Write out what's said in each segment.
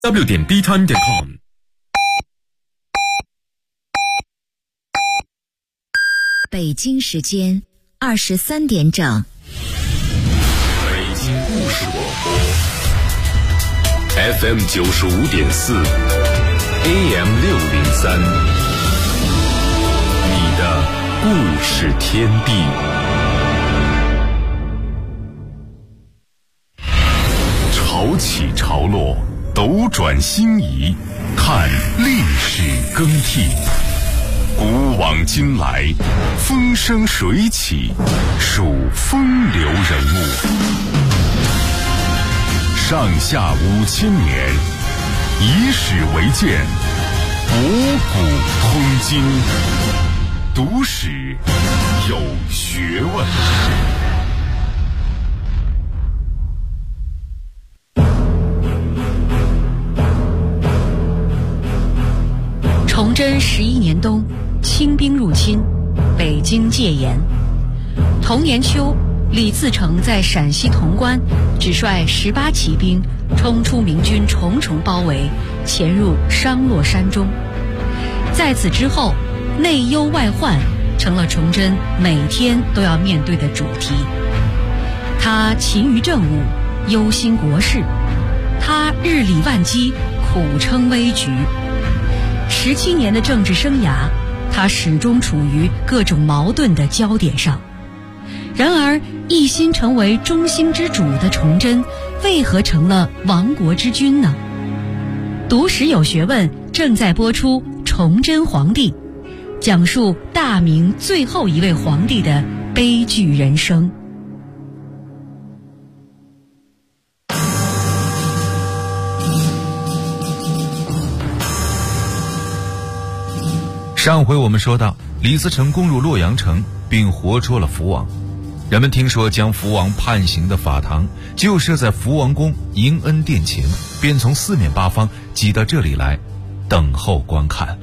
w.btime.com。 北京时间23点整。 北京故事广播 FM 95.4 AM 603，你的故事天地。潮起潮落，斗转星移，看历史更替。古往今来，风生水起，数风流人物。上下5000年，以史为鉴，博古通今，读史有学问。 崇祯11年冬，清兵入侵，北京戒严。同年秋，李自成在陕西潼关只率18骑兵冲出明军重重包围，潜入商洛山中。在此之后，内忧外患成了崇祯每天都要面对的主题。他勤于政务，忧心国事，他日理万机，苦撑危局。17年的政治生涯，他始终处于各种矛盾的焦点上。然而，一心成为中兴之主的崇祯，为何成了亡国之君呢？读史有学问正在播出《崇祯皇帝》，讲述大明最后一位皇帝的悲剧人生。 上回我们说到，李自成攻入洛阳城，并活捉了福王。人们听说将福王判刑的法堂就设在福王宫迎恩殿前，便从四面八方挤到这里来，等候观看。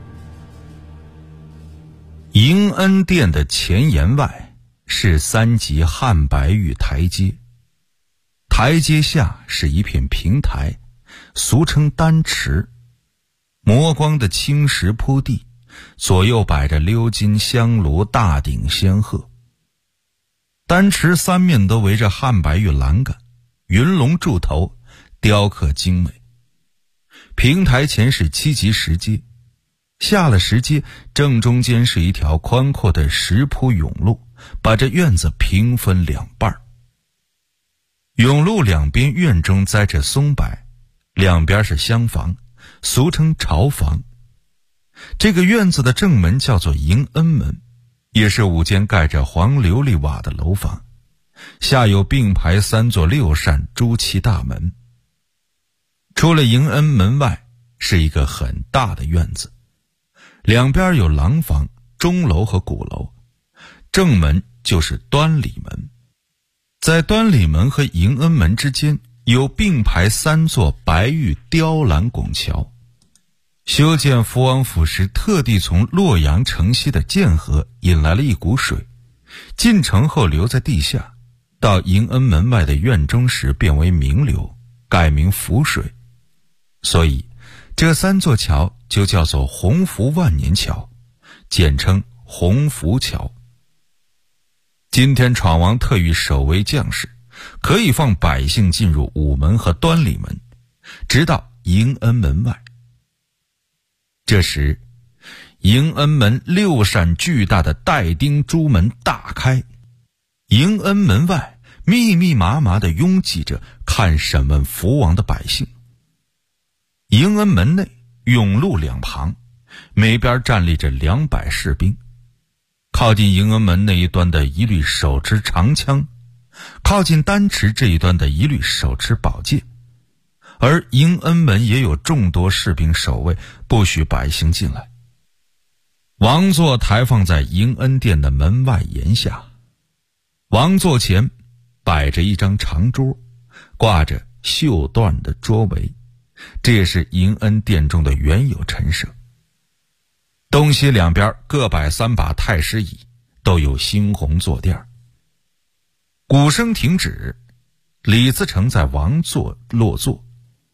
迎恩殿的前檐外是3级汉白玉台阶，台阶下是一片平台，俗称丹池，磨光的青石铺地，左右摆着鎏金香炉，大鼎仙鹤。丹池3面都围着汉白玉栏杆，云龙柱头，雕刻精美。平台前是7级石阶，下了石阶，正中间是一条宽阔的石铺甬路，把这院子平分2半。甬路两边院中栽着松柏，两边是厢房，俗称朝房。这个院子的正门叫做迎恩门，也是5间盖着黄琉璃瓦的楼房，下有并排3座6扇朱漆大门。除了迎恩门外，是一个很大的院子，两边有廊房、钟楼和鼓楼，正门就是端礼门。在端礼门和迎恩门之间有并排3座白玉雕栏拱桥。修建福王府时，特地从洛阳城西的涧河引来了一股水，进城后流在地下，到迎恩门外的院中时变为明流，改名福水。所以这3座桥就叫做洪福万年桥，简称洪福桥。今天闯王特与守卫将士，可以放百姓进入午门和端礼门，直到迎恩门外。这时，迎恩门6扇巨大的带钉朱门大开，迎恩门外密密麻麻地拥挤着看审问福王的百姓。迎恩门内甬路两旁，每边站立着200士兵，靠近迎恩门那一端的一律手持长枪，靠近丹池这一端的一律手持宝剑。而迎恩门也有众多士兵守卫，不许百姓进来。王座抬放在迎恩殿的门外檐下，王座前摆着一张长桌，挂着绣缎的桌围，这也是迎恩殿中的原有陈设。东西两边各摆3把太师椅，都有猩红坐垫。鼓声停止，李自成在王座落座，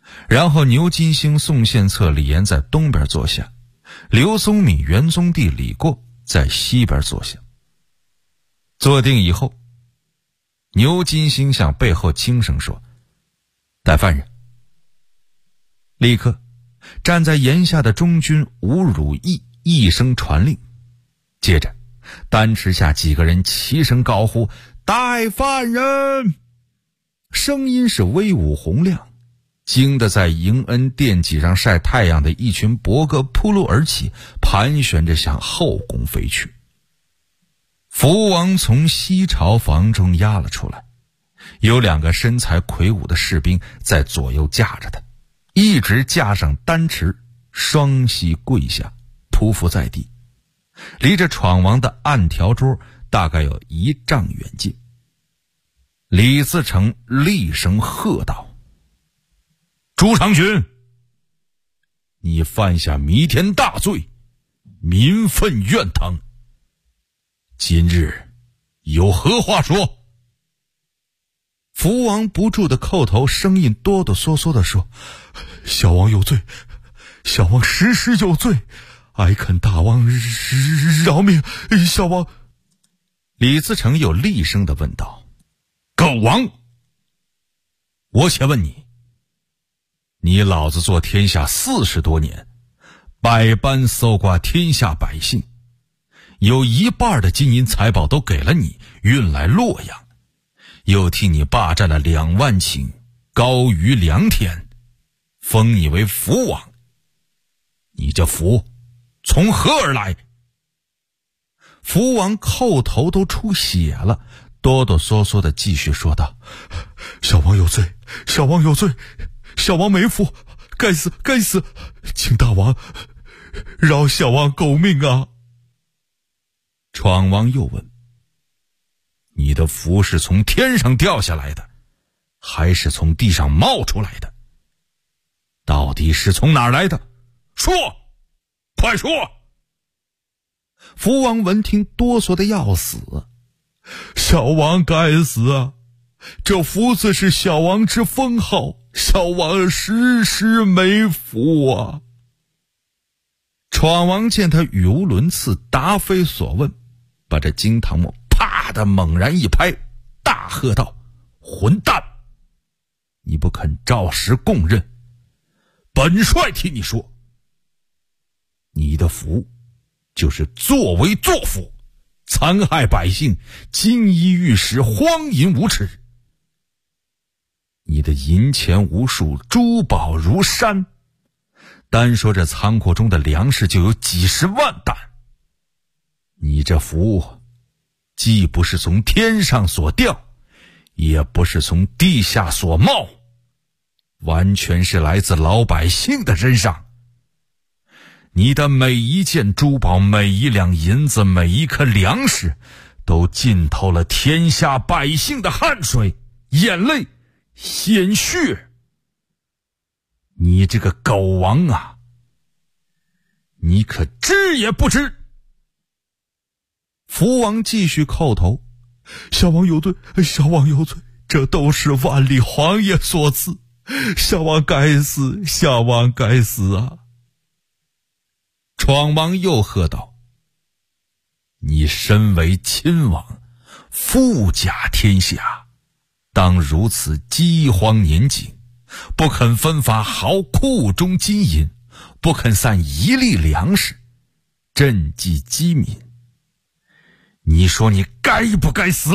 然后牛金星、宋献策、李严在东边坐下，刘宗敏、元宗帝李过在西边坐下。坐定以后，牛金星向背后轻声说：“带犯人。”立刻站在檐下的中军吴汝义一声传令，接着丹池下几个人齐声高呼：“带犯人！”声音是威武洪亮，惊得在迎恩殿脊上晒太阳的一群伯鸽扑噜而起，盘旋着向后宫飞去。福王从西朝房中压了出来，有2个身材魁梧的士兵在左右架着他，一直架上丹池，双膝跪下，匍匐在地，离着闯王的暗条桌大概有1丈远近。李自成厉声喝道：“朱长君，你犯下弥天大罪，民愤怨腾，今日有何话说？”福王不住的叩头，声音哆哆嗦嗦地说：“小王有罪，小王实有罪，哀恳大王饶命，小王。”李自成又厉声地问道：“狗王，我且问你，你老子做天下40多年，百般搜刮天下百姓，有1半的金银财宝都给了你，运来洛阳，又替你霸占了2万顷，高于良田，封你为福王，你这福从何而来？”福王叩头都出血了，哆哆嗦嗦地继续说道：“小王有罪，小王有罪，小王没福，该死该死，请大王饶小王狗命啊！”闯王又问：“你的福是从天上掉下来的，还是从地上冒出来的？到底是从哪儿来的？说，快说！”福王闻听哆嗦的要死：“小王该死啊！这福字是小王之封号，小王时没福啊！”闯王见他语无伦次，答非所问，把这惊堂木啪的猛然一拍，大喝道：“混蛋！你不肯照实供认，本帅替你说，你的福就是作威作福，残害百姓，金衣玉食，荒淫无耻。你的银钱无数，珠宝如山，单说这仓库中的粮食就有几10万担。你这福既不是从天上所掉，也不是从地下所冒，完全是来自老百姓的身上。你的每一件珠宝，每1两银子，每1颗粮食，都浸透了天下百姓的汗水、眼泪、鲜血。你这个狗王啊，你可知也不知？”福王继续叩头：“小王有罪，小王有罪，这都是万历皇爷所赐，小王该死，小王该死啊！”闯王又喝道：“你身为亲王，富甲天下，当如此饥荒年景，不肯分发毫库中金银，不肯散1粒粮食，赈济饥民，你说你该不该死？”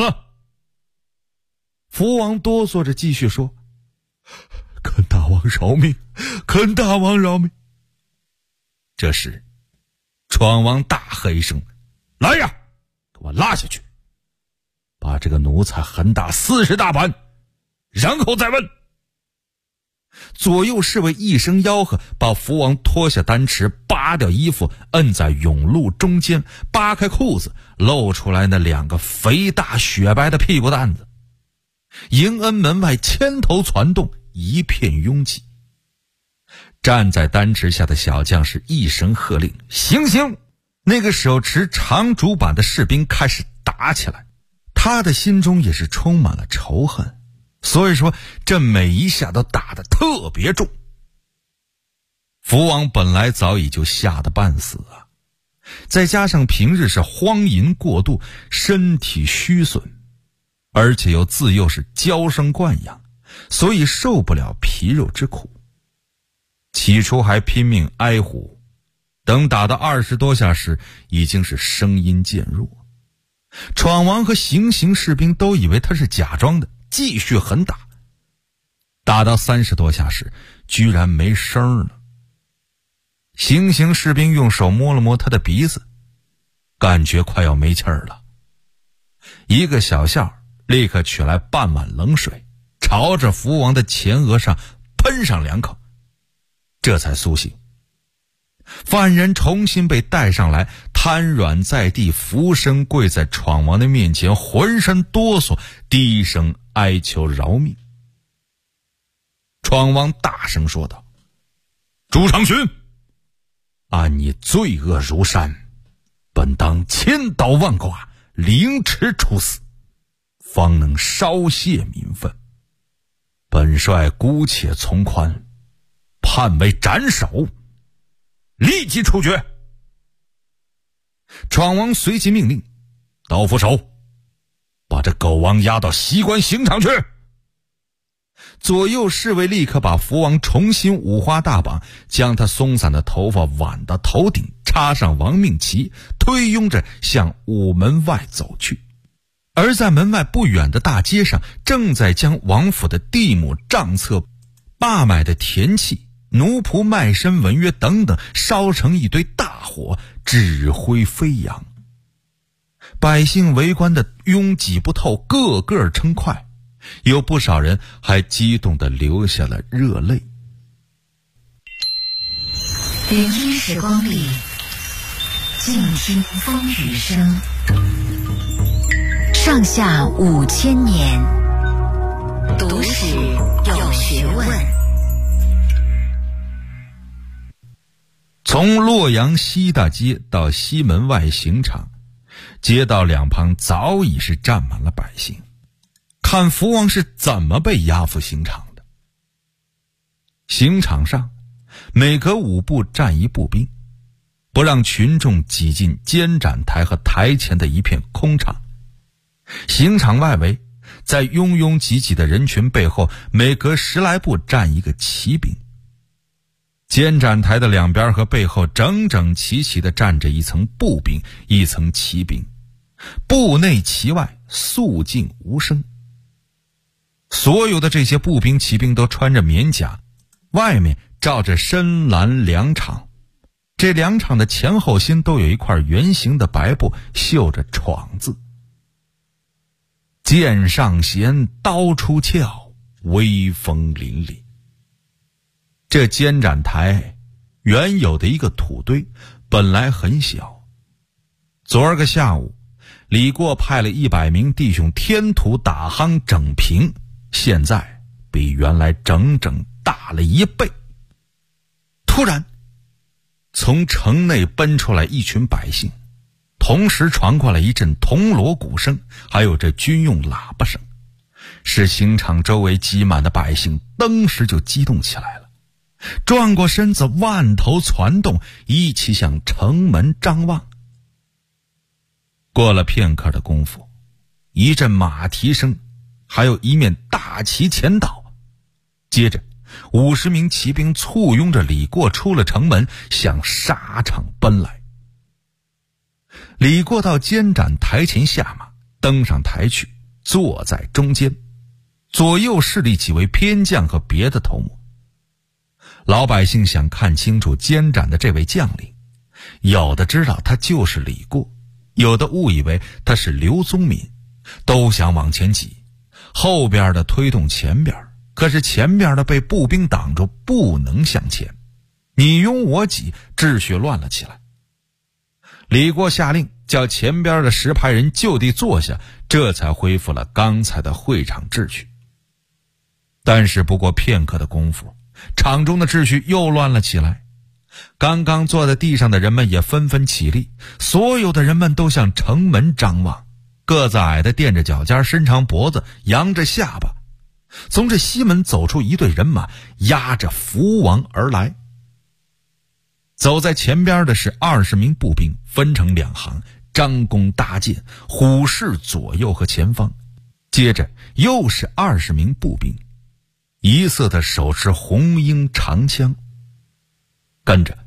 福王哆嗦着继续说：“恳大王饶命，恳大王饶命。”这时闯王大喝一声：“来呀，给我拉下去，把这个奴才狠打40大板，然后再问。”左右侍卫一声吆喝，把福王拖下丹池，扒掉衣服，摁在甬路中间，扒开裤子，露出来那2个肥大雪白的屁股蛋子。迎恩门外千头攒动，一片拥挤。站在丹池下的小将是一声喝令：“行刑！”那个手持长竹板的士兵开始打起来，他的心中也是充满了仇恨，所以说这每一下都打得特别重， 福王本来早已就吓得半死啊，再加上平日是荒淫过度，身体虚损，而且又自幼是娇生惯养，所以受不了皮肉之苦。起初还拼命哀呼，等打到20多下时，已经是声音渐弱。闯王和行刑士兵都以为他是假装的，继续狠打。打到30多下时，居然没声了。行刑士兵用手摸了摸他的鼻子，感觉快要没气儿了。一个小校立刻取来半碗冷水，朝着福王的前额上喷上2口，这才苏醒。犯人重新被带上来，瘫软在地，俯身跪在闯王的面前，浑身哆嗦，低声哀求饶命。闯王大声说道：朱长勋，按你罪恶如山，本当千刀万剐，凌迟处死，方能稍泄民愤。本帅姑且从宽，判为斩首，立即处决。闯王随即命令：刀斧手，把这狗王押到西关刑场去。左右侍卫立刻把福王重新五花大绑，将他松散的头发挽到头顶，插上亡命旗，推拥着向午门外走去。而在门外不远的大街上，正在将王府的地亩、账册、罢买的田契、奴仆卖身文约等等烧成一堆大火，纸灰飞扬。百姓围观的拥挤不透，个个称快，有不少人还激动地流下了热泪。 聆听时光里，静听风雨声。上下5000年，读史有学问。 从洛阳西大街到西门外刑场，街道两旁早已是站满了百姓，看福王是怎么被押赴刑场的。刑场上每隔5步站一步兵，不让群众挤进监斩台和台前的一片空场。刑场外围，在拥拥挤挤的人群背后，每隔10来步站一个骑兵。监斩台的两边和背后整整齐齐地站着一层步兵，一层骑兵，步内骑外肃静无声。所有的这些步兵骑兵都穿着棉甲，外面罩着深蓝两氅，这两氅的前后心都有一块圆形的白布，绣着闯字。剑上弦，刀出鞘，威风凛凛。这监斩台原有的一个土堆本来很小，昨儿个下午李过派了100名弟兄添土打夯整平，现在比原来整整大了1倍。突然从城内奔出来一群百姓，同时传过来一阵铜锣鼓声，还有这军用喇叭声，使刑场周围挤满的百姓登时就激动起来了，转过身子，万头攒动，一起向城门张望。过了片刻的功夫，一阵马蹄声，还有一面大旗前倒，接着50名骑兵簇拥着李过出了城门，向沙场奔来。李过到监斩台前下马，登上台去，坐在中间，左右侍立几位偏将和别的头目。老百姓想看清楚监斩的这位将领，有的知道他就是李过，有的误以为他是刘宗敏，都想往前挤，后边的推动前边，可是前边的被步兵挡住，不能向前，你拥我挤，秩序乱了起来。李过下令叫前边的10排人就地坐下，这才恢复了刚才的会场秩序。但是不过片刻的功夫，场中的秩序又乱了起来。刚刚坐在地上的人们也纷纷起立，所有的人们都向城门张望，个子矮的垫着脚尖，伸长脖子，扬着下巴。从这西门走出一队人马，压着福王而来。 走在前边的是20名步兵，分成2行，张弓搭箭，虎视左右和前方。接着又是20名步兵，一色的手持红缨长枪。跟着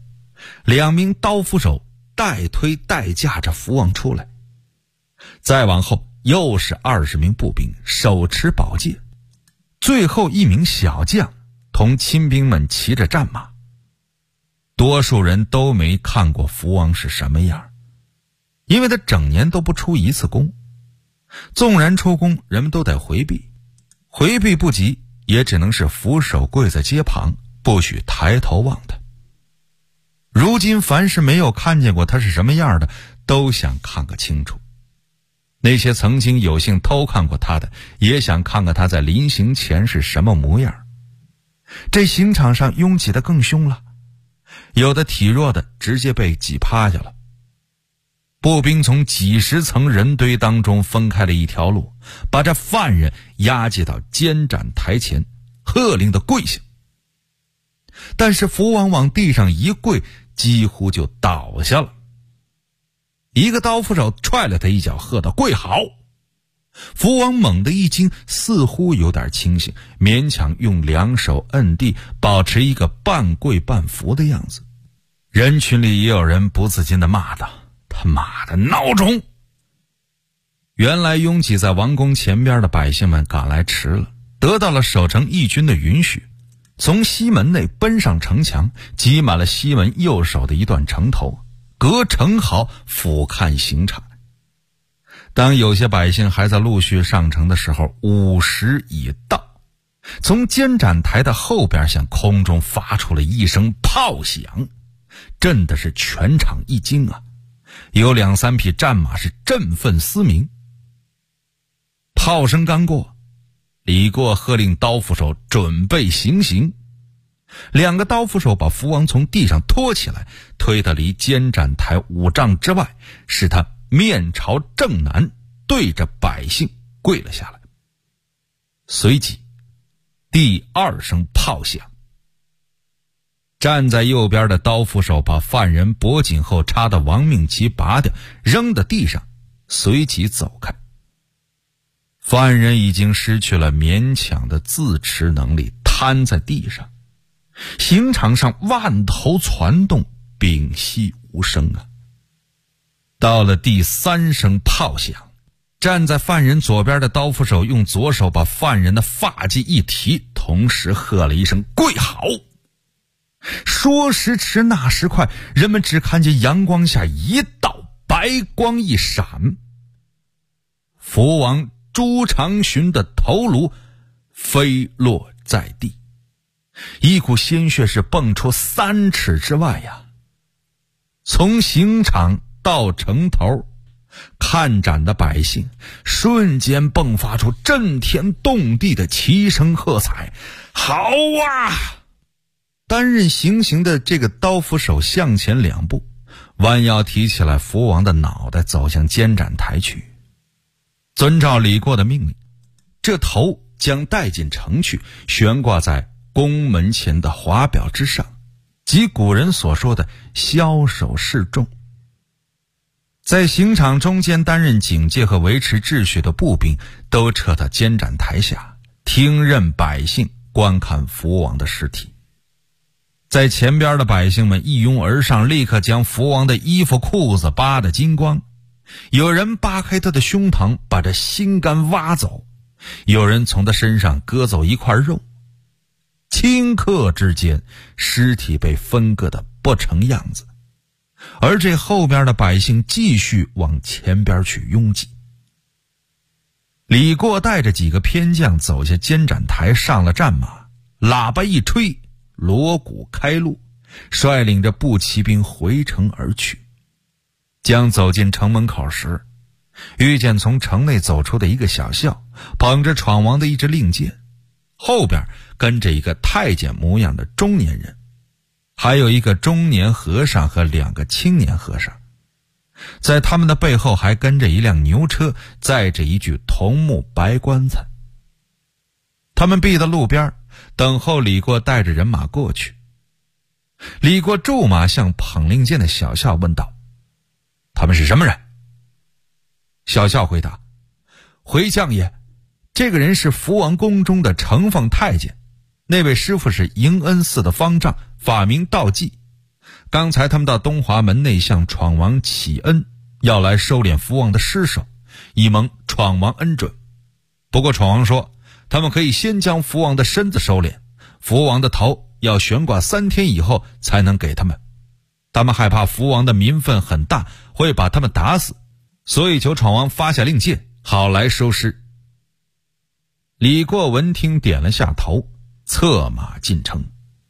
2名刀斧手带推带架着福王出来。再往后又是20名步兵，手持宝剑。最后1名小将同亲兵们骑着战马。多数人都没看过福王是什么样，因为他整年都不出一次宫。纵然出宫，人们都得回避，回避不及，也只能是俯首跪在街旁，不许抬头望他。如今凡是没有看见过他是什么样的，都想看个清楚。那些曾经有幸偷看过他的，也想看看他在临行前是什么模样。这刑场上拥挤得更凶了，有的体弱的直接被挤趴下了。步兵从几十层人堆当中分开了一条路，把这犯人押解到监斩台前，喝令的跪下。但是福王往地上一跪，几乎就倒下了。一个刀斧手踹了他一脚，喝道：“跪好！”福王猛地一惊，似乎有点清醒，勉强用2手摁地，保持一个半跪半伏的样子。人群里也有人不自禁地骂道：“他妈的孬种！”原来拥挤在王宫前边的百姓们赶来迟了，得到了守城义军的允许，从西门内奔上城墙，挤满了西门右手的一段城头，隔城壕俯瞰刑场。当有些百姓还在陆续上城的时候，午时已到，从监斩台的后边向空中发出了一声炮响，震的是全场一惊啊！有2-3匹战马是振奋嘶鸣。炮声刚过，李过喝令刀斧手准备行刑。2个刀斧手把福王从地上拖起来，推得离监斩台5丈之外，使他面朝正南，对着百姓跪了下来。随即第2声炮响，站在右边的刀斧手把犯人脖颈后插的亡命旗拔掉，扔到地上，随即走开。犯人已经失去了勉强的自持能力，瘫在地上。刑场上万头攒动，屏息无声啊！到了第3声炮响，站在犯人左边的刀斧手用左手把犯人的发髻一提，同时喝了一声：“跪好！”说时迟，那时快，人们只看见阳光下一道白光一闪，福王朱长洵的头颅飞落在地，一股鲜血是迸出3尺之外呀！从刑场到城头，看斩的百姓瞬间迸发出震天动地的齐声喝彩：“好啊！”担任行刑的这个刀斧手向前2步，弯腰提起来福王的脑袋，走向监斩台去。遵照李过的命令，这头将带进城去，悬挂在宫门前的华表之上，即古人所说的枭首示众。在刑场中间担任警戒和维持秩序的步兵都撤到监斩台下，听任百姓观看福王的尸体。在前边的百姓们一拥而上，立刻将福王的衣服裤子扒得精光，有人扒开他的胸膛，把这心肝挖走，有人从他身上割走一块肉。顷刻之间，尸体被分割得不成样子，而这后边的百姓继续往前边去拥挤。李过带着几个偏将走下监斩台，上了战马，喇叭一吹，锣鼓开路，率领着步骑兵回城而去。将走进城门口时，遇见从城内走出的一个小校，捧着闯王的一支令箭，后边跟着一个太监模样的中年人，还有一个中年和尚和2个青年和尚。在他们的背后还跟着一辆牛车，载着一具桐木白棺材。他们避到路边，等候李过带着人马过去。 李过骤马向捧令箭的小校问道：“他们是什么人？”小校回答：“回将爷，这个人是福王宫中的承奉太监，那位师傅是迎恩寺的方丈，法名道济。刚才他们到东华门内向闯王启恩，要来收敛福王的尸首，以蒙闯王恩准。不过闯王说，他们可以先将福王的身子收敛，福王的头要悬挂3天以后才能给他们。他们害怕福王的民愤很大，会把他们打死，所以求闯王发下令箭，好来收尸。”李过闻听点了下头，策马进城。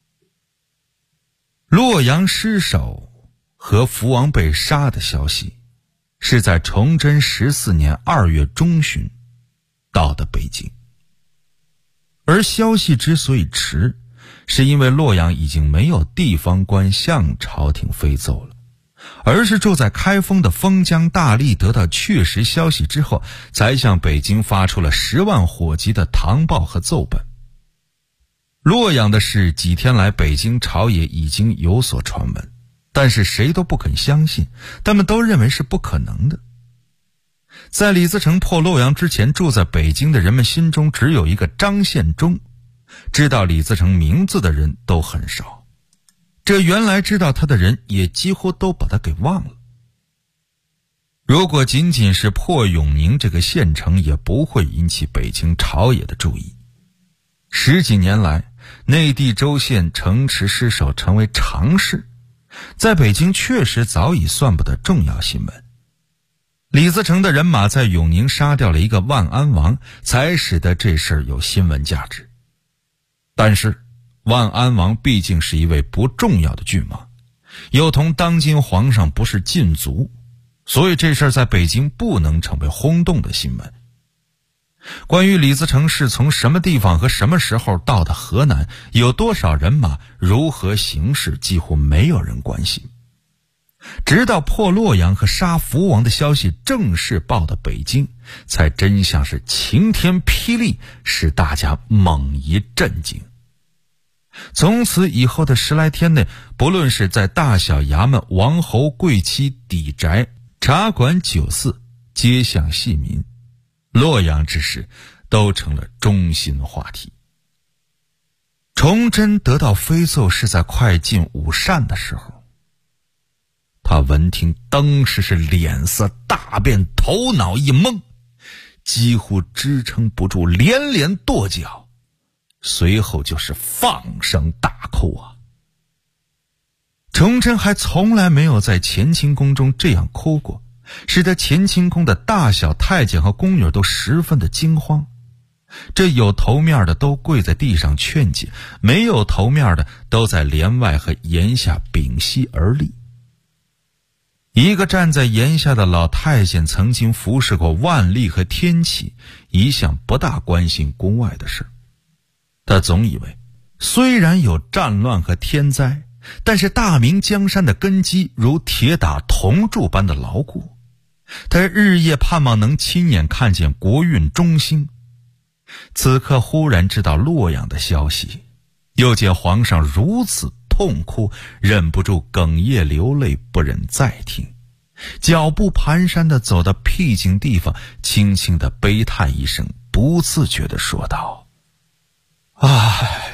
洛阳失守和福王被杀的消息是在崇祯14年2月中旬到的北京，而消息之所以迟，是因为洛阳已经没有地方官向朝廷飞奏了，而是住在开封的封疆大吏得到确实消息之后，才向北京发出了10万火急的唐报和奏本。洛阳的事几天来北京朝野已经有所传闻，但是谁都不肯相信，他们都认为是不可能的。在李自成破洛阳之前，住在北京的人们心中只有一个张献忠，知道李自成名字的人都很少，这原来知道他的人也几乎都把他给忘了。如果仅仅是破永宁这个县城，也不会引起北京朝野的注意。10几年来，内地州县城池失守成为常事，在北京确实早已算不得重要新闻。李自成的人马在永宁杀掉了一个万安王，才使得这事儿有新闻价值。但是万安王毕竟是一位不重要的郡王，又同当今皇上不是近族，所以这事儿在北京不能成为轰动的新闻。关于李自成是从什么地方和什么时候到的河南，有多少人马，如何行事，几乎没有人关心。直到破洛阳和杀福王的消息正式报到北京，才真像是晴天霹雳，使大家猛一震惊。从此以后的10来天内，不论是在大小衙门、王侯贵戚邸宅、茶馆酒肆、街巷细民，洛阳之事都成了中心话题。崇祯得到飞奏是在快进午膳的时候，他闻听当时是脸色大变，头脑一懵，几乎支撑不住，连连跺脚，随后就是放声大哭啊！崇祯还从来没有在乾清宫中这样哭过，使得乾清宫的大小太监和宫女都十分的惊慌。这有头面的都跪在地上劝解，没有头面的都在帘外和檐下屏息而立。一个站在檐下的老太监曾经服侍过万历和天启，一向不大关心宫外的事。他总以为虽然有战乱和天灾，但是大明江山的根基如铁打铜柱般的牢固，他日夜盼望能亲眼看见国运中兴。此刻忽然知道洛阳的消息，又见皇上如此痛哭，忍不住哽咽流泪，不忍再听，脚步蹒跚地走到僻静地方，轻轻地悲叹一声，不自觉地说道：唉，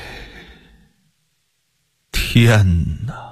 天哪，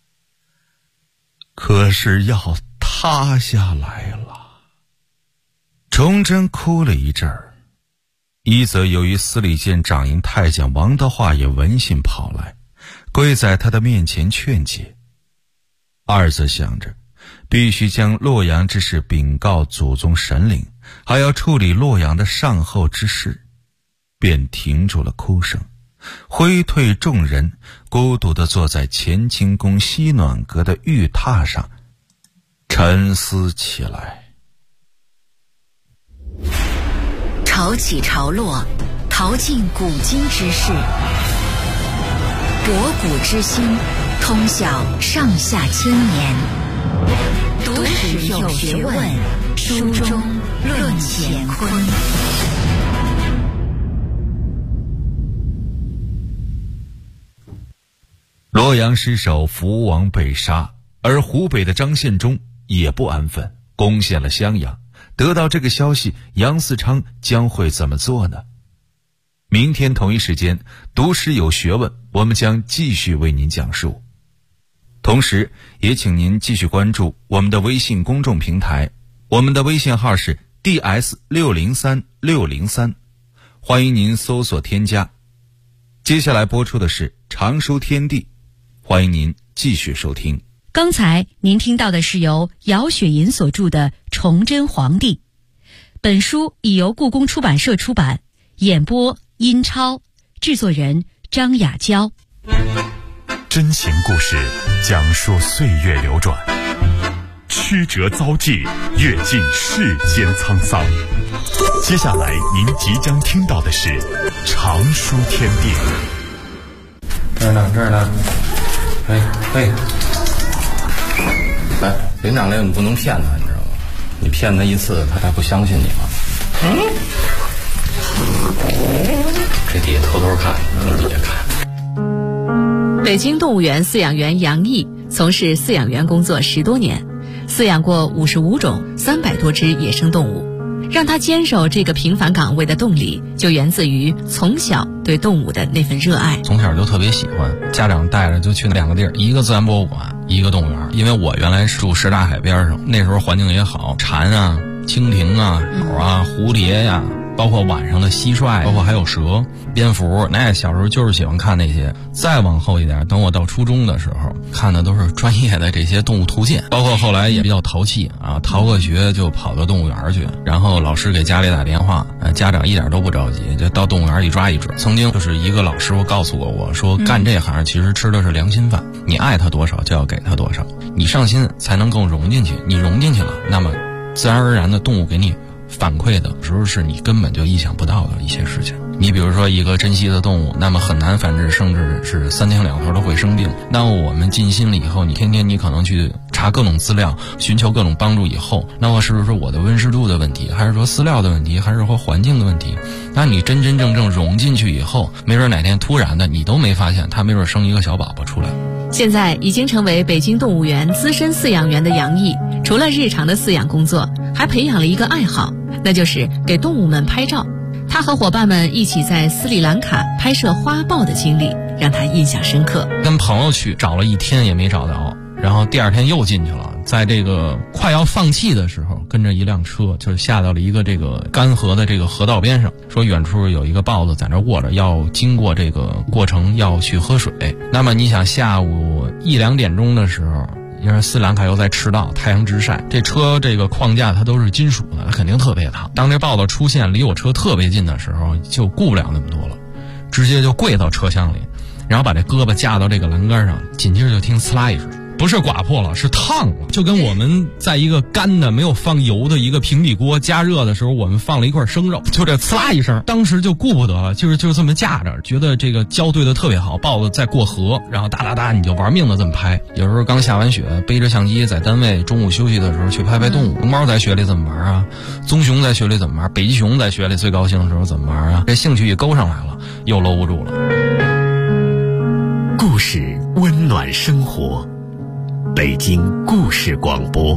可是要塌下来了。崇祯哭了一阵儿，一则由于司礼监掌营太监王德化也闻信跑来，跪在他的面前劝解；二则想着必须将洛阳之事禀告祖宗神灵，还要处理洛阳的善后之事，便停住了哭声，挥退众人，孤独地坐在乾清宫西暖阁的玉榻上沉思起来。 潮起潮落，淘尽古今之事，博古知新，通晓上下千年，读史有学问，书中论乾坤。 洛阳失守，福王被杀，而湖北的张献忠也不安分，攻陷了襄阳。得到这个消息，杨嗣昌将会怎么做呢？明天同一时间，读史有学问，我们将继续为您讲述。同时也请您继续关注我们的微信公众平台，我们的微信号是 DS603603，欢迎您搜索添加。接下来播出的是常书天地，欢迎您继续收听。 刚才您听到的是由姚雪银所著的《崇祯皇帝》，本书已由故宫出版社出版，演播殷超，制作人张雅娇。 真情故事讲述岁月流转，曲折遭际，阅尽世间沧桑。接下来您即将听到的是常书天地。 这儿呢，嘿，来，领长令你不能骗他，你知道吗？你骗他一次，他还不相信你吗？这底下偷偷看，你底下看。 北京动物园饲养员杨毅从事饲养员工作10多年，饲养过55种300多只野生动物。让他坚守这个平凡岗位的动力，就源自于从小对动物的那份热爱。 从小就特别喜欢，家长带着就去2个地儿，一个自然博物馆，一个动物园。因为我原来住什刹海边上，那时候环境也好，蝉啊、蜻蜓啊、鸟啊、蝴蝶呀，包括晚上的蟋蟀，包括还有蛇、蝙蝠，那小时候就是喜欢看那些。再往后一点，等我到初中的时候，看的都是专业的这些动物图鉴，包括后来也比较淘气啊，逃个学就跑到动物园去，然后老师给家里打电话，家长一点都不着急，就到动物园一抓一准。曾经就是一个老师傅告诉过我说，干这行其实吃的是良心饭，你爱他多少就要给他多少，你上心才能更融进去，你融进去了，那么自然而然的动物给你反馈的时候是你根本就意想不到的一些事情。你比如说一个珍稀的动物，那么很难繁殖，甚至是3天2头都会生病。那么我们尽心了以后，你天天你可能去查各种资料，寻求各种帮助以后，那么是不是我的温湿度的问题，还是说饲料的问题，还是说环境的问题？那你真真正正融进去以后，没准哪天突然的你都没发现，它没准生一个小宝宝出来。 现在已经成为北京动物园资深饲养员的杨毅，除了日常的饲养工作，还培养了一个爱好，那就是给动物们拍照。他和伙伴们一起在斯里兰卡拍摄花豹的经历让他印象深刻。 跟朋友去找了1天也没找到，然后第2天又进去了，在这个快要放弃的时候，跟着一辆车就下到了一个这个干河的这个河道边上，说远处有一个豹子在那卧着，要经过这个过程要去喝水。那么你想下午1、2点钟的时候，因为斯里兰卡又在赤道，太阳直晒，这车这个框架它都是金属的，它肯定特别烫。当这豹子出现离我车特别近的时候，就顾不了那么多了，直接就跪到车厢里，然后把这胳膊架到这个栏杆上，紧接着就听呲啦一声，不是刮破了，是烫了，就跟我们在一个干的没有放油的一个平底锅加热的时候，我们放了一块生肉，就这呲啦一声，当时就顾不得了，就这么架着，觉得这个胶对的特别好，豹子在过河，然后哒哒哒你就玩命的这么拍。有时候刚下完雪，背着相机在单位中午休息的时候去拍拍动物。龙猫在雪里怎么玩啊？棕熊在雪里怎么玩？北极熊在雪里最高兴的时候怎么玩啊？这兴趣一勾上来了，又搂不住了。 故事温暖生活，北京故事广播。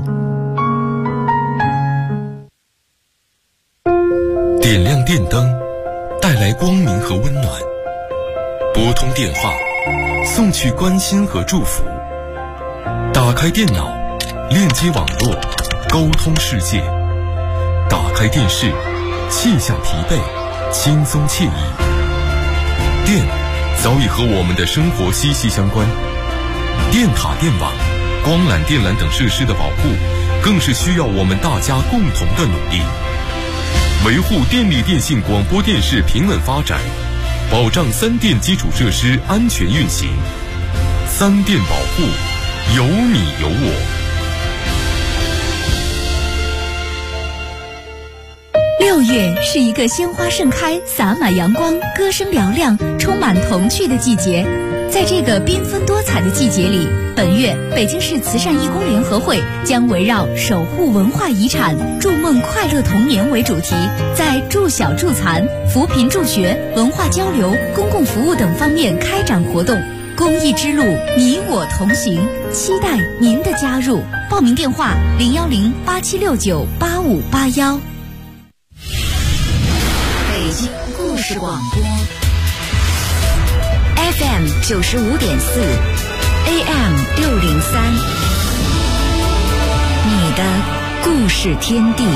点亮电灯，带来光明和温暖；拨通电话，送去关心和祝福；打开电脑，链接网络，沟通世界；打开电视，卸下疲惫，轻松惬意。电早已和我们的生活息息相关，电塔、电网、光缆、电缆等设施的保护，更是需要我们大家共同的努力。维护电力电信广播电视平稳发展，保障3电基础设施安全运行。3电保护，有你有我。 6月是一个鲜花盛开、洒满阳光、歌声嘹亮、充满童趣的季节。在这个缤纷多彩的季节里，本月北京市慈善义工联合会将围绕守护文化遗产、筑梦快乐童年为主题，在助小助残、扶贫助学、文化交流、公共服务等方面开展活动， 公益之路，你我同行，期待您的加入。报名电话：010-8769-8581。 北京故事广播 FM 95.4 AM 603，你的故事天地。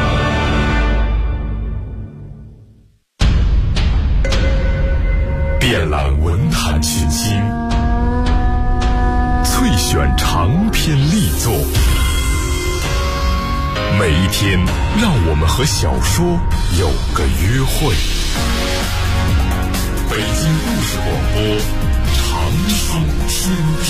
遍览文坛群星，萃选长篇力作，每一天让我们和小说有个约会。北京故事广播，长书天地。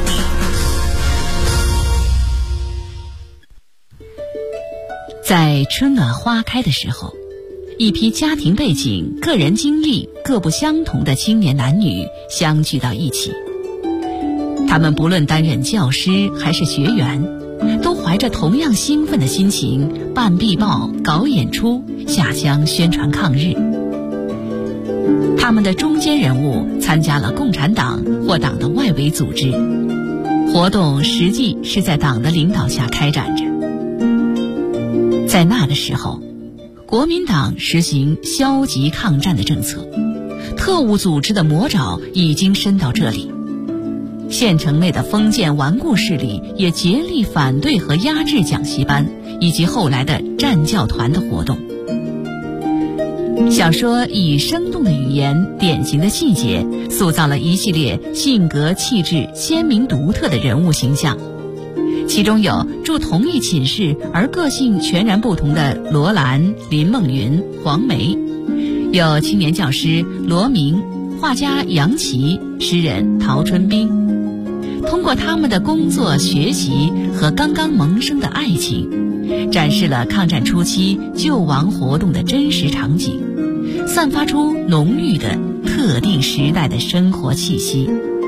在春暖花开的时候，一批家庭背景、个人经历各不相同的青年男女相聚到一起。他们不论担任教师还是学员，都怀着同样兴奋的心情办壁报、搞演出、下乡宣传抗日。他们的中坚人物参加了共产党或党的外围组织，活动实际是在党的领导下开展着。在那个时候，国民党实行消极抗战的政策，特务组织的魔爪已经伸到这里。县城内的封建顽固势力也竭力反对和压制讲习班以及后来的战教团的活动。小说以生动的语言、典型的细节，塑造了一系列性格气质鲜明独特的人物形象。其中有住同一寝室而个性全然不同的罗兰、林梦云、黄梅，有青年教师罗明、画家杨琦、诗人陶春冰。通过他们的工作、学习和刚刚萌生的爱情，展示了抗战初期救亡活动的真实场景，散发出浓郁的特定时代的生活气息。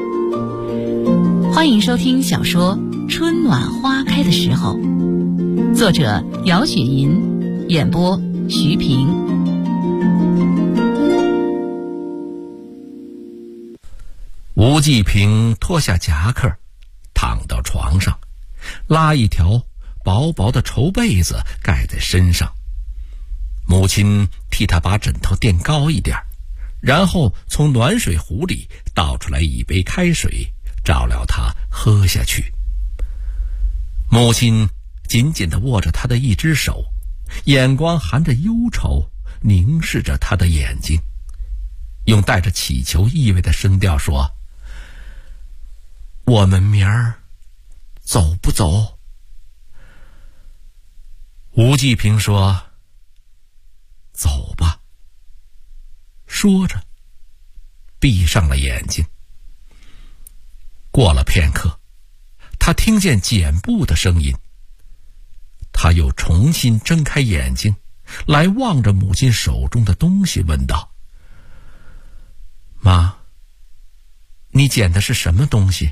欢迎收听小说《春暖花开的时候》，作者姚雪银，演播徐平。 吴继平脱下夹克，躺到床上，拉一条薄薄的绸被子盖在身上。母亲替他把枕头垫高一点，然后从暖水壶里倒出来一杯开水，照料他喝下去。母亲紧紧地握着他的一只手，眼光含着忧愁，凝视着他的眼睛，用带着乞求意味的声调说：我们明儿走不走？吴继平说：走吧。说着闭上了眼睛。过了片刻，他听见剪布的声音，他又重新睁开眼睛来望着母亲手中的东西，问道：妈，你捡的是什么东西？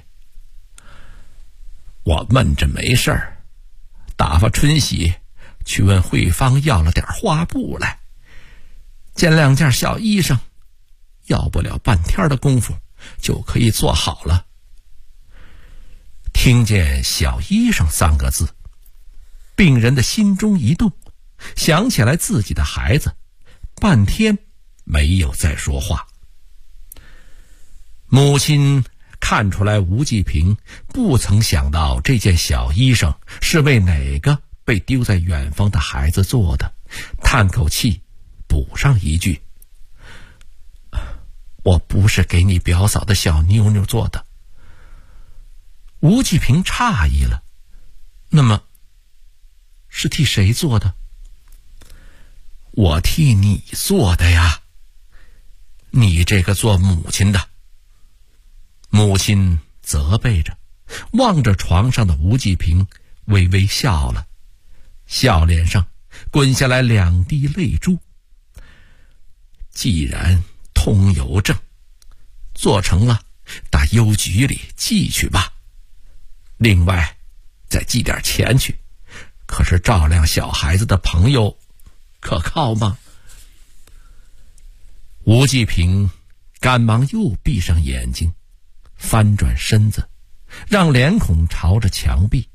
我闷着没事儿，打发春喜去问慧芳要了点花布来，捡两件小衣裳，要不了半天的功夫就可以做好了。听见小衣裳三个字，病人的心中一动，想起来自己的孩子，半天没有再说话。母亲看出来吴继平不曾想到这件小衣裳是为哪个被丢在远方的孩子做的，叹口气补上一句：我不是给你表嫂的小妞妞做的。吴继平诧异了，那么是替谁做的？我替你做的呀，你这个做母亲的。母亲责备着，望着床上的吴继平，微微笑了，笑脸上滚下来2滴泪珠。既然通邮证，做成了，打邮局里寄去吧。另外再寄点钱去，可是照亮小孩子的朋友可靠吗？吴继平赶忙又闭上眼睛， 翻转身子，让脸孔朝着墙壁。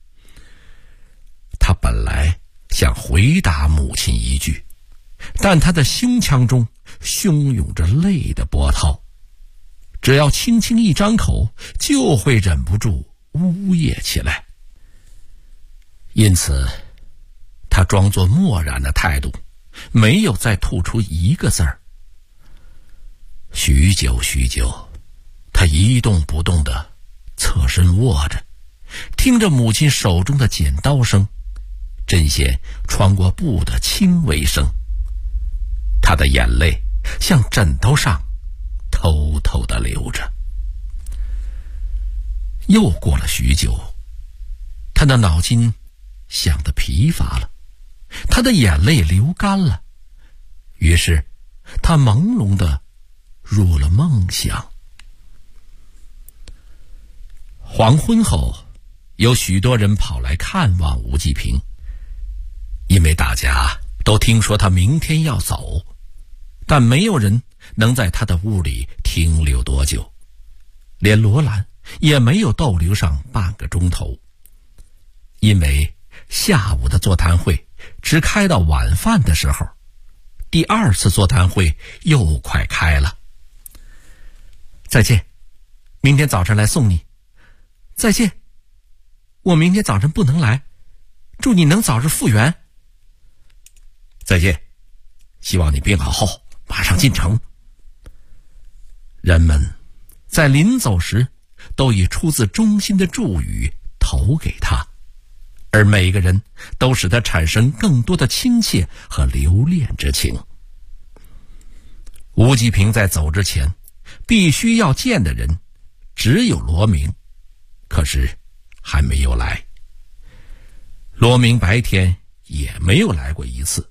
他本来想回答母亲一句，但他的胸腔中汹涌着泪的波涛，只要轻轻一张口，就会忍不住呜咽起来。因此他装作漠然的态度，没有再吐出一个字儿。许久，他一动不动地侧身卧着，听着母亲手中的剪刀声，针线穿过布的轻微声。他的眼泪向枕头上偷偷地流着。又过了许久，他的脑筋想得疲乏了，他的眼泪流干了，于是他朦胧地入了梦乡。黄昏后，有许多人跑来看望吴继平，因为大家都听说他明天要走，但没有人能在他的屋里停留多久，连罗兰也没有逗留上半个钟头，因为下午的座谈会只开到晚饭的时候，第二次座谈会又快开了。再见，明天早晨来送你。再见，我明天早晨不能来，祝你能早日复原。再见，希望你病好后马上进城。人们在临走时都以出自衷心的祝语投给他，而每个人都使他产生更多的亲切和留恋之情。吴继平在走之前必须要见的人只有罗明，可是还没有来。罗明白天也没有来过一次。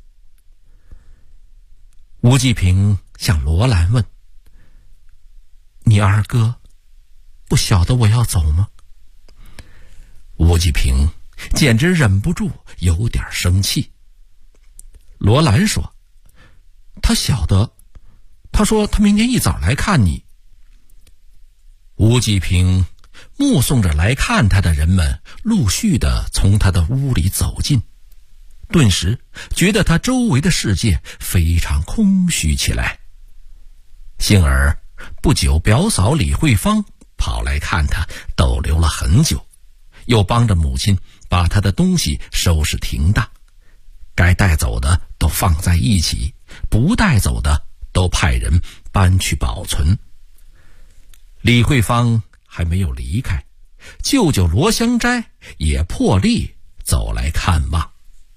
吴继平向罗兰问：你二哥不晓得我要走吗？吴继平简直忍不住有点生气。罗兰说：他晓得，他说他明天一早来看你。吴继平目送着来看他的人们陆续地从他的屋里走近，顿时觉得他周围的世界非常空虚起来。幸而不久表嫂李慧芳跑来看他，逗留了很久，又帮着母亲把他的东西收拾停当，该带走的都放在一起，不带走的都派人搬去保存。李慧芳还没有离开，舅舅罗香斋也破例走来看望。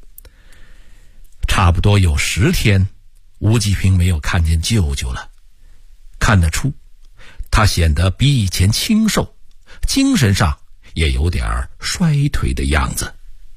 差不多有10天，吴继平没有看见舅舅了，看得出他显得比以前清瘦，精神上也有点衰退的样子。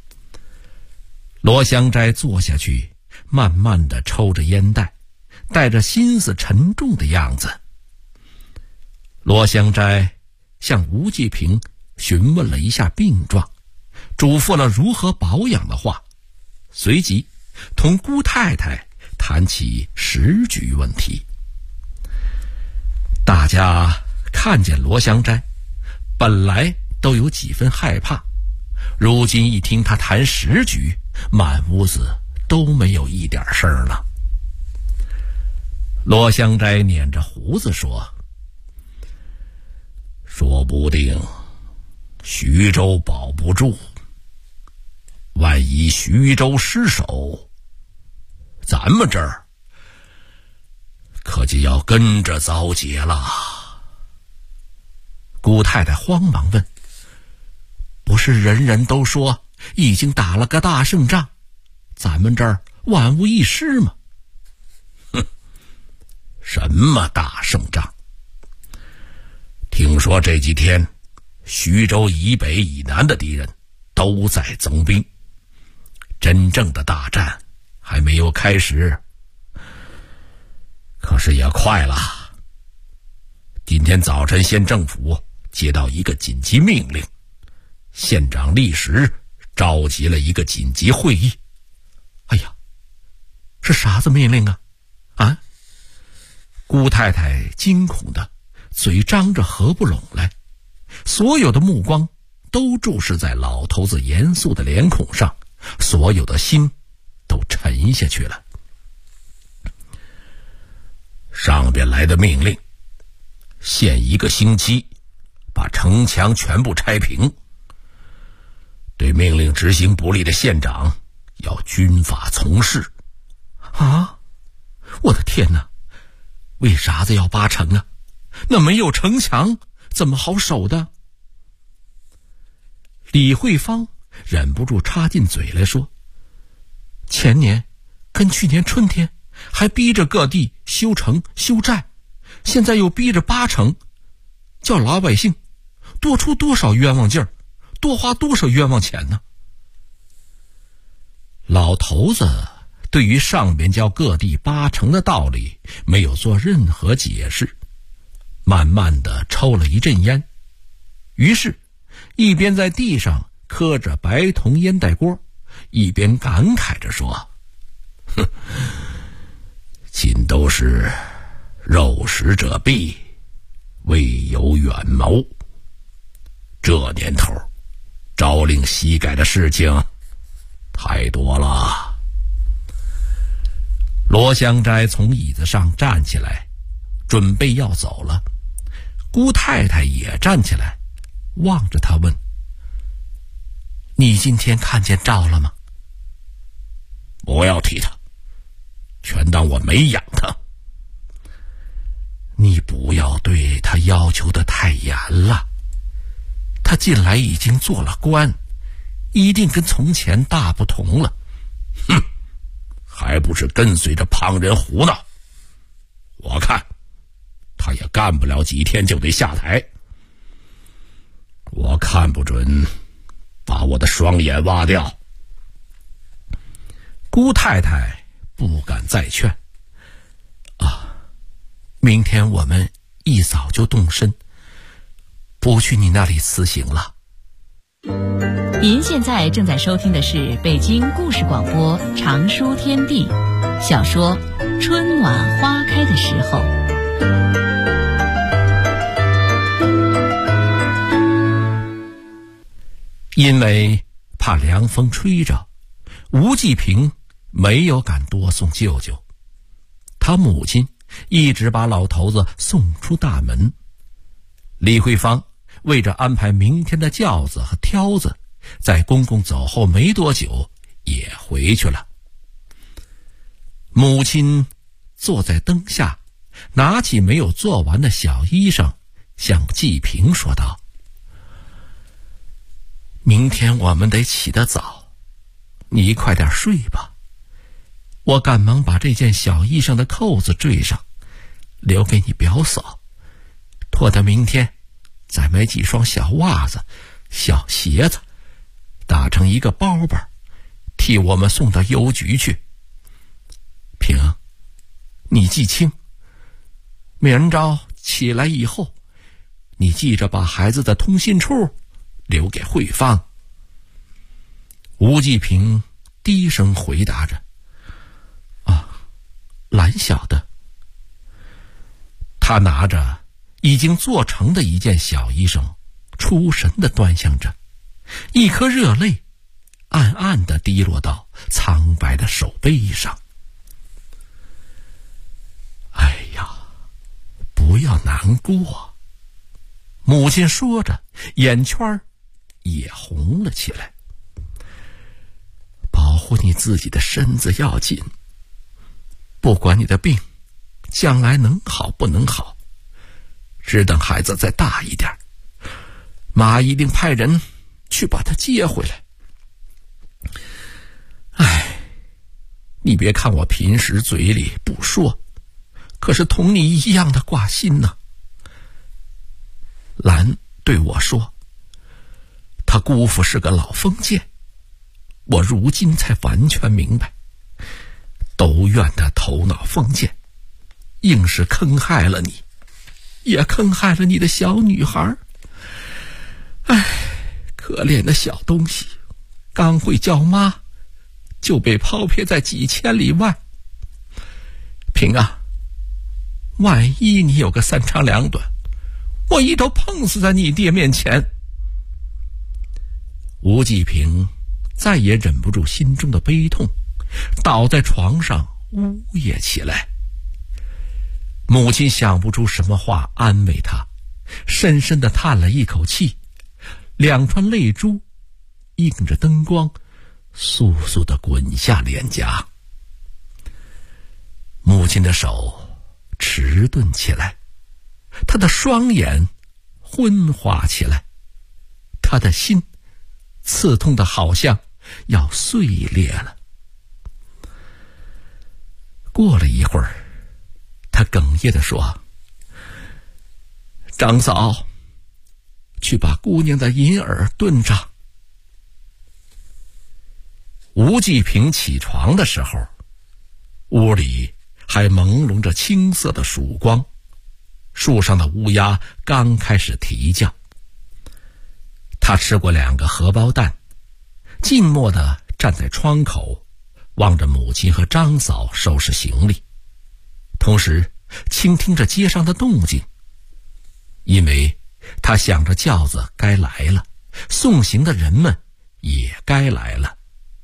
罗香斋坐下去，慢慢地抽着烟袋，带着心思沉重的样子。罗香斋向吴继平询问了一下病状，嘱咐了如何保养的话，随即同姑太太谈起时局问题。大家看见罗香斋，本来都有几分害怕，如今一听他谈时局，满屋子都没有一点声了。罗香斋捻着胡子说：说不定徐州保不住，万一徐州失守，咱们这儿可就要跟着遭劫了。姑太太慌忙问：不是人人都说已经打了个大胜仗，咱们这儿万无一失吗？哼，什么大胜仗？听说这几天徐州以北以南的敌人都在增兵，真正的大战还没有开始，可是也快了。今天早晨县政府接到一个紧急命令，县长立时召集了一个紧急会议。哎呀，是啥子命令啊？啊？姑太太惊恐的嘴张着合不拢来，所有的目光都注视在老头子严肃的脸孔上，所有的心都沉下去了。上边来的命令，限1个星期把城墙全部拆平，对命令执行不力的县长要军法从事。啊，我的天哪，为啥子要扒城啊？那没有城墙怎么好守的？李慧芳忍不住插进嘴来说，前年跟去年春天还逼着各地修城修寨，现在又逼着扒城，叫老百姓多出多少冤枉劲儿，多花多少冤枉钱呢？老头子对于上边叫各地扒城的道理没有做任何解释，慢慢地抽了一阵烟，于是一边在地上磕着白铜烟袋锅，一边感慨着说，哼，尽都是肉食者鄙，未有远谋。这年头朝令夕改的事情太多了。罗香斋从椅子上站起来，准备要走了。姑太太也站起来，望着他问，你今天看见赵了吗？不要提他，全当我没养他。你不要对他要求的太严了，他近来已经做了官，一定跟从前大不同了。哼，还不是跟随着旁人胡闹。我看他也干不了几天就得下台，我看不准把我的双眼挖掉。姑太太不敢再劝，啊，明天我们一早就动身，不去你那里辞行了。 您现在正在收听的是北京故事广播长书天地小说《春暖花开的时候》。 因为怕凉风吹着，吴继平没有敢多送舅舅，他母亲一直把老头子送出大门。李慧芳为着安排明天的轿子和挑子，在公公走后没多久也回去了。母亲坐在灯下，拿起没有做完的小衣裳，向继平说道，明天我们得起得早，你快点睡吧，我赶忙把这件小衣裳的扣子缀上，留给你表嫂，拖到明天再买几双小袜子、小鞋子，打成一个包包，替我们送到邮局去。平，你记清，明朝起来以后，你记着把孩子的通信处留给慧芳。吴继平低声回答着，啊，兰晓得。他拿着已经做成的一件小衣裳，出神地端详着，一颗热泪暗暗地滴落到苍白的手背上。哎呀，不要难过，母亲说着，眼圈也红了起来。保护你自己的身子要紧，不管你的病将来能好不能好，只等孩子再大一点，妈一定派人去把他接回来。哎，你别看我平时嘴里不说，可是同你一样的挂心呢。兰对我说，他姑父是个老封建，我如今才完全明白，都怨他头脑封建，硬是坑害了你，也坑害了你的小女孩。哎，可怜的小东西，刚会叫妈，就被抛撇在几千里外。平啊，万一你有个三长两短， 我一头碰死在你爹面前。吴继平再也忍不住心中的悲痛，倒在床上呜咽起来。母亲想不出什么话安慰他，深深地叹了一口气，两串泪珠映着灯光簌簌地滚下脸颊。母亲的手迟钝起来，她的双眼昏花起来，她的心刺痛得好像要碎裂了。过了一会儿，他哽咽地说：“张嫂，去把姑娘的银耳炖上。”吴继平起床的时候，屋里还朦胧着青色的曙光，树上的乌鸦刚开始啼叫。他吃过2个荷包蛋，静默地站在窗口，望着母亲和张嫂收拾行李，同时倾听着街上的动静。因为他想着轿子该来了，送行的人们也该来了。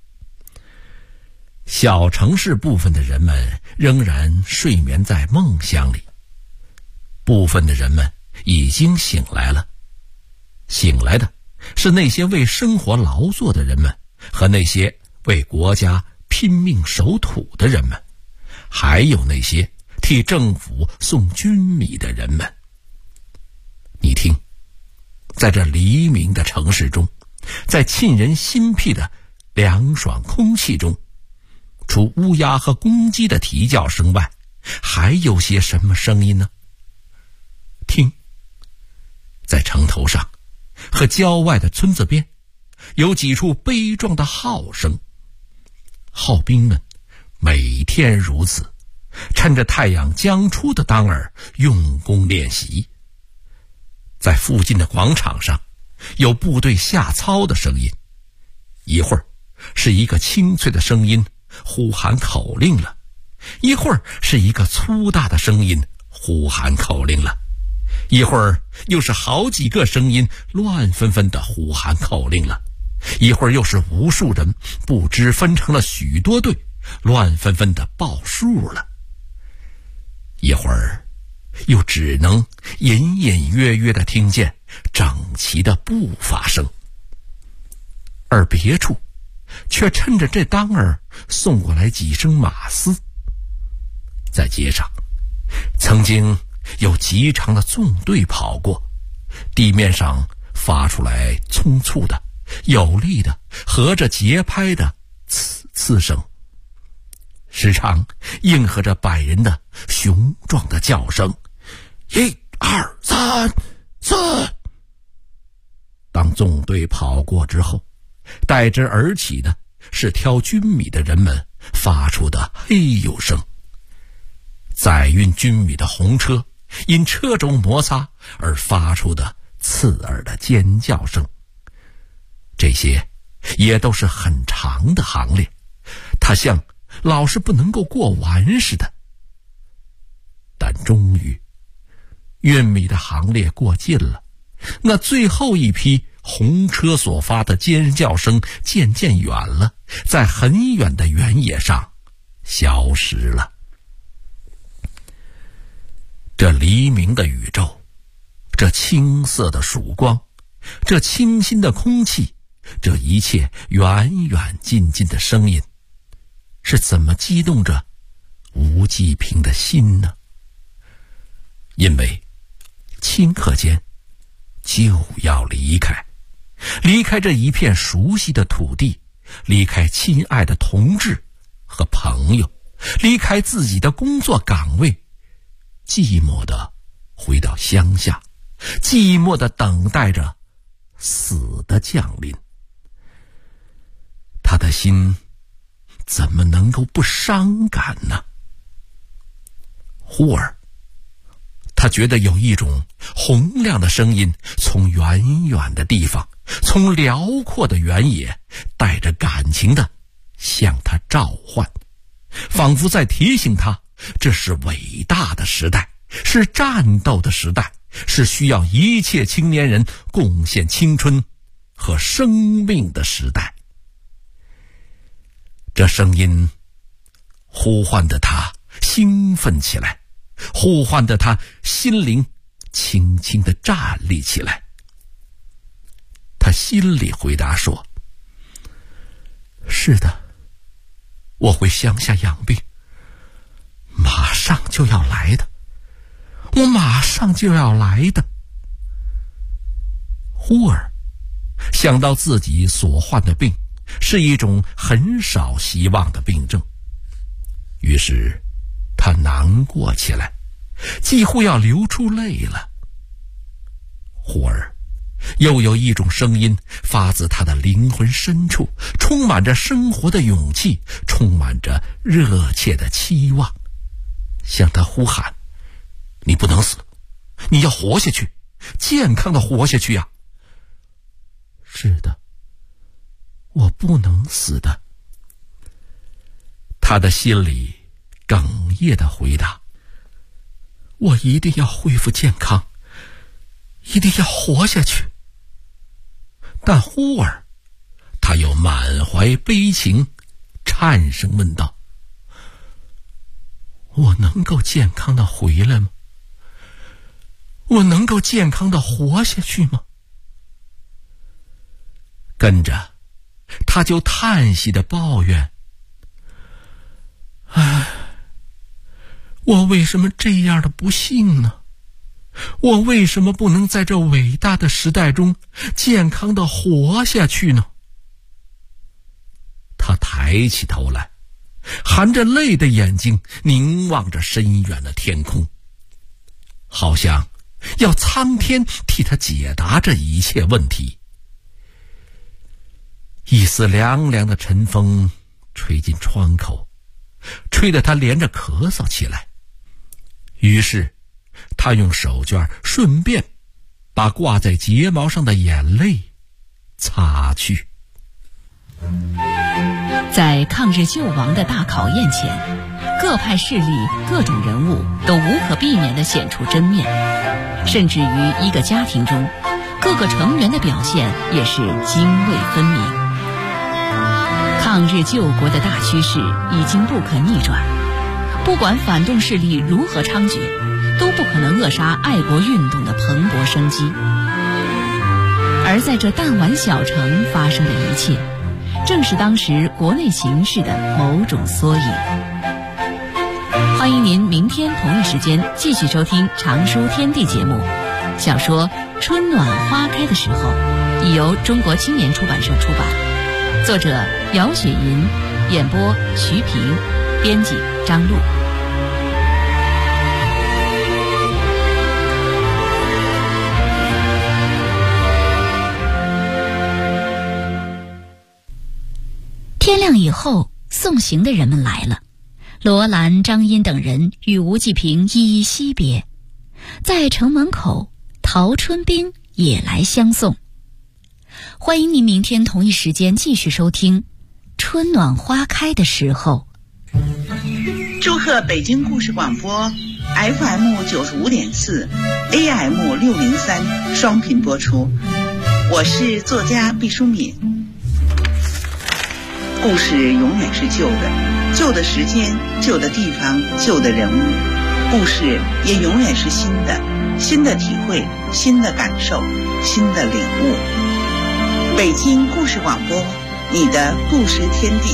小城市部分的人们仍然睡眠在梦乡里，部分的人们已经醒来了。醒来的是那些为生活劳作的人们，和那些为国家拼命守土的人们，还有那些替政府送军米的人们。你听，在这黎明的城市中，在沁人心脾的凉爽空气中，除乌鸦和公鸡的啼叫声外，还有些什么声音呢？听，在城头上和郊外的村子边，有几处悲壮的号声。号兵们每天如此，趁着太阳将出的当儿用功练习。在附近的广场上，有部队下操的声音，一会儿是一个清脆的声音呼喊口令了，一会儿是一个粗大的声音呼喊口令了，一会儿又是好几个声音乱纷纷地呼喊口令了，一会儿又是无数人不知分成了许多队，乱纷纷地报数了，一会儿又只能隐隐约约地听见整齐的步伐声，而别处却趁着这当儿送过来几声马嘶。在街上曾经有极长的纵队跑过，地面上发出来匆促的有力的合着节拍的呲呲声，时常应和着百人的雄壮的叫声，1、2、3、4。当纵队跑过之后，代之而起的是挑军米的人们发出的嘿呦声，载运军米的红车因车轴摩擦而发出的刺耳的尖叫声。这些也都是很长的行列，它像老是不能够过完似的。但终于运米的行列过尽了，那最后一批红车所发的尖叫声渐渐远了，在很远的原野上消失了。这黎明的宇宙，这青色的曙光，这清新的空气，这一切远远近近的声音，是怎么激动着吴继平的心呢？因为顷刻间就要离开这一片熟悉的土地，离开亲爱的同志和朋友，离开自己的工作岗位，寂寞地回到乡下，寂寞地等待着死的降临。他的心怎么能够不伤感呢？忽而他觉得有一种洪亮的声音从远远的地方，从辽阔的原野，带着感情的向他召唤，仿佛在提醒他，这是伟大的时代，是战斗的时代， 是需要一切青年人贡献青春和生命的时代。这声音呼唤得他兴奋起来，呼唤得他心灵轻轻地站立起来。他心里回答说：是的，我回乡下养病，马上就要来的，我马上就要来的。忽而想到自己所患的病是一种很少希望的病症，于是他难过起来，几乎要流出泪了。忽而又有一种声音发自他的灵魂深处，充满着生活的勇气，充满着热切的期望，向他呼喊：你不能死，你要活下去，健康的活下去呀！是的，我不能死的。他的心里哽咽地回答：我一定要恢复健康，一定要活下去。但忽而他又满怀悲情，颤声问道：我能够健康地回来吗？我能够健康地活下去吗？跟着他就叹息地抱怨：唉，我为什么这样的不幸呢？我为什么不能在这伟大的时代中健康地活下去呢？他抬起头来，含着泪的眼睛凝望着深远的天空，好像要苍天替他解答这一切问题。一丝凉凉的晨风吹进窗口，吹得他连着咳嗽起来。于是他用手绢顺便把挂在睫毛上的眼泪擦去。 在抗日救亡的大考验前，各派势力、各种人物都无可避免地显出真面，甚至于一个家庭中，各个成员的表现也是泾渭分明。抗日救国的大趋势已经不可逆转，不管反动势力如何猖獗，都不可能扼杀爱国运动的蓬勃生机。而在这弹丸小城发生的一切，正是当时国内形势的某种缩影。欢迎您明天同一时间继续收听常书天地节目。小说《春暖花开的时候》已由中国青年出版社出版，作者姚雪银，演播徐平，编辑张璐。 天亮以后，送行的人们来了，罗兰、张茵等人与吴季平一一惜别。在城门口，陶春冰也来相送。欢迎您明天同一时间继续收听《春暖花开的时候》。 祝贺北京故事广播 FM 95.4 AM 603双频播出。我是作家毕淑敏。故事永远是旧的，旧的时间，旧的地方，旧的人物。故事也永远是新的，新的体会，新的感受，新的领悟。北京故事广播，你的故事天地。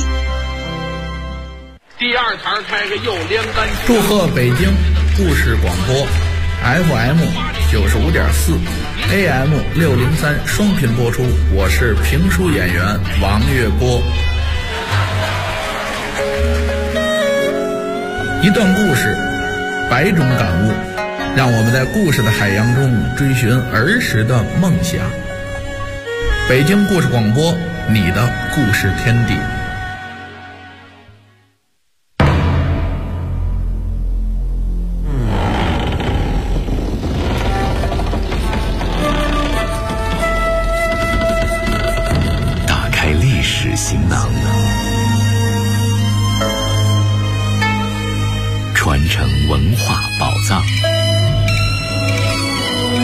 第二台开个右连杆。 祝贺北京故事广播 FM 95.4 AM 603双频播出。我是评书演员王月波。一段故事，百种感悟，让我们在故事的海洋中追寻儿时的梦想。北京故事广播，你的故事天地。 打开历史行囊，传承文化宝藏。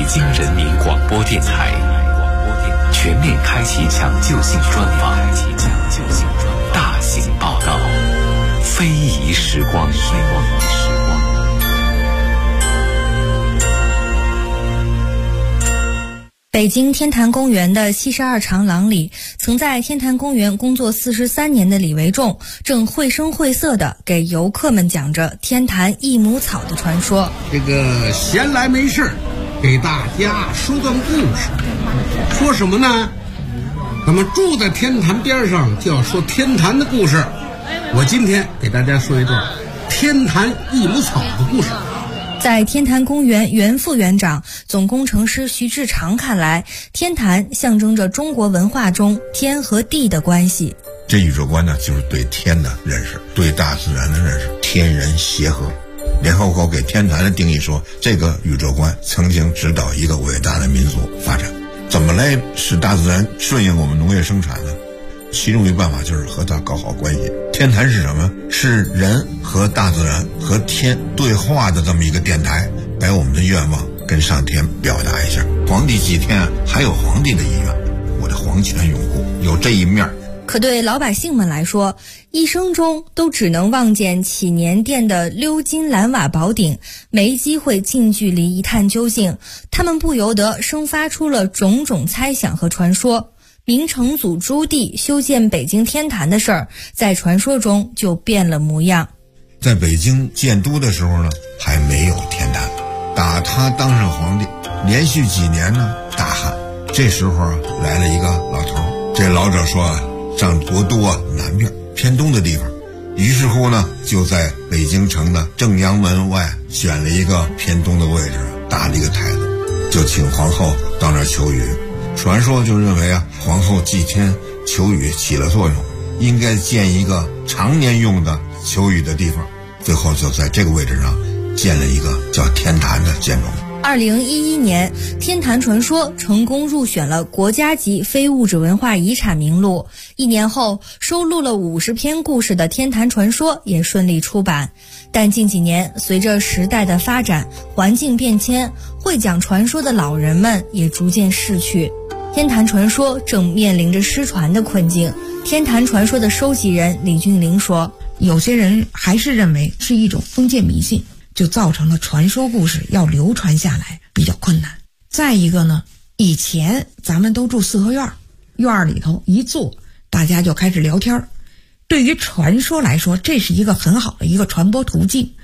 京人民广播电台全面开启抢救性专访，大型报道，非遗时光。 北京天坛公园的72长廊里，曾在天坛公园工作43年的李维仲，正绘声绘色地给游客们讲着天坛益母草的传说。 这个闲来没事给大家说段故事。说什么呢？咱们住在天坛边上，就要说天坛的故事。我今天给大家说一段天坛益母草的故事。 在天坛公园原副园长、总工程师徐志长看来，天坛象征着中国文化中天和地的关系。 这宇宙观呢，就是对天的认识，对大自然的认识，天人协和。联合国给天坛的定义说，这个宇宙观曾经指导一个伟大的民族发展。怎么来使大自然顺应我们农业生产呢？其中一个办法就是和它搞好关系。天坛是什么？是人和大自然和天对话的这么一个电台，把我们的愿望跟上天表达一下。皇帝祭天还有皇帝的意愿，我的皇权拥护有这一面。 可对老百姓们来说，一生中都只能望见祈年殿的鎏金蓝瓦宝顶，没机会近距离一探究竟，他们不由得生发出了种种猜想和传说。明成祖朱棣修建北京天坛的事儿，在传说中就变了模样。 在北京建都的时候呢，还没有天坛。打他当上皇帝，连续几年呢大旱。这时候来了一个老头，这老者说上国都南边偏东的地方。于是乎呢，就在北京城的正阳门外选了一个偏东的位置，搭了一个台子，就请皇后到那儿求雨。传说就认为皇后祭天求雨起了作用，应该建一个常年用的求雨的地方。最后就在这个位置上建了一个叫天坛的建筑。 2011年，天坛传说成功入选了国家级非物质文化遗产名录。1年后，收录了50篇故事的天坛传说也顺利出版。但近几年，随着时代的发展，环境变迁，会讲传说的老人们也逐渐逝去。天坛传说正面临着失传的困境。天坛传说的收集人李俊玲说， 有些人还是认为是一种封建迷信，就造成了传说故事要流传下来比较困难。再一个呢，以前咱们都住四合院，院里头一坐，大家就开始聊天。对于传说来说，这是一个很好的一个传播途径。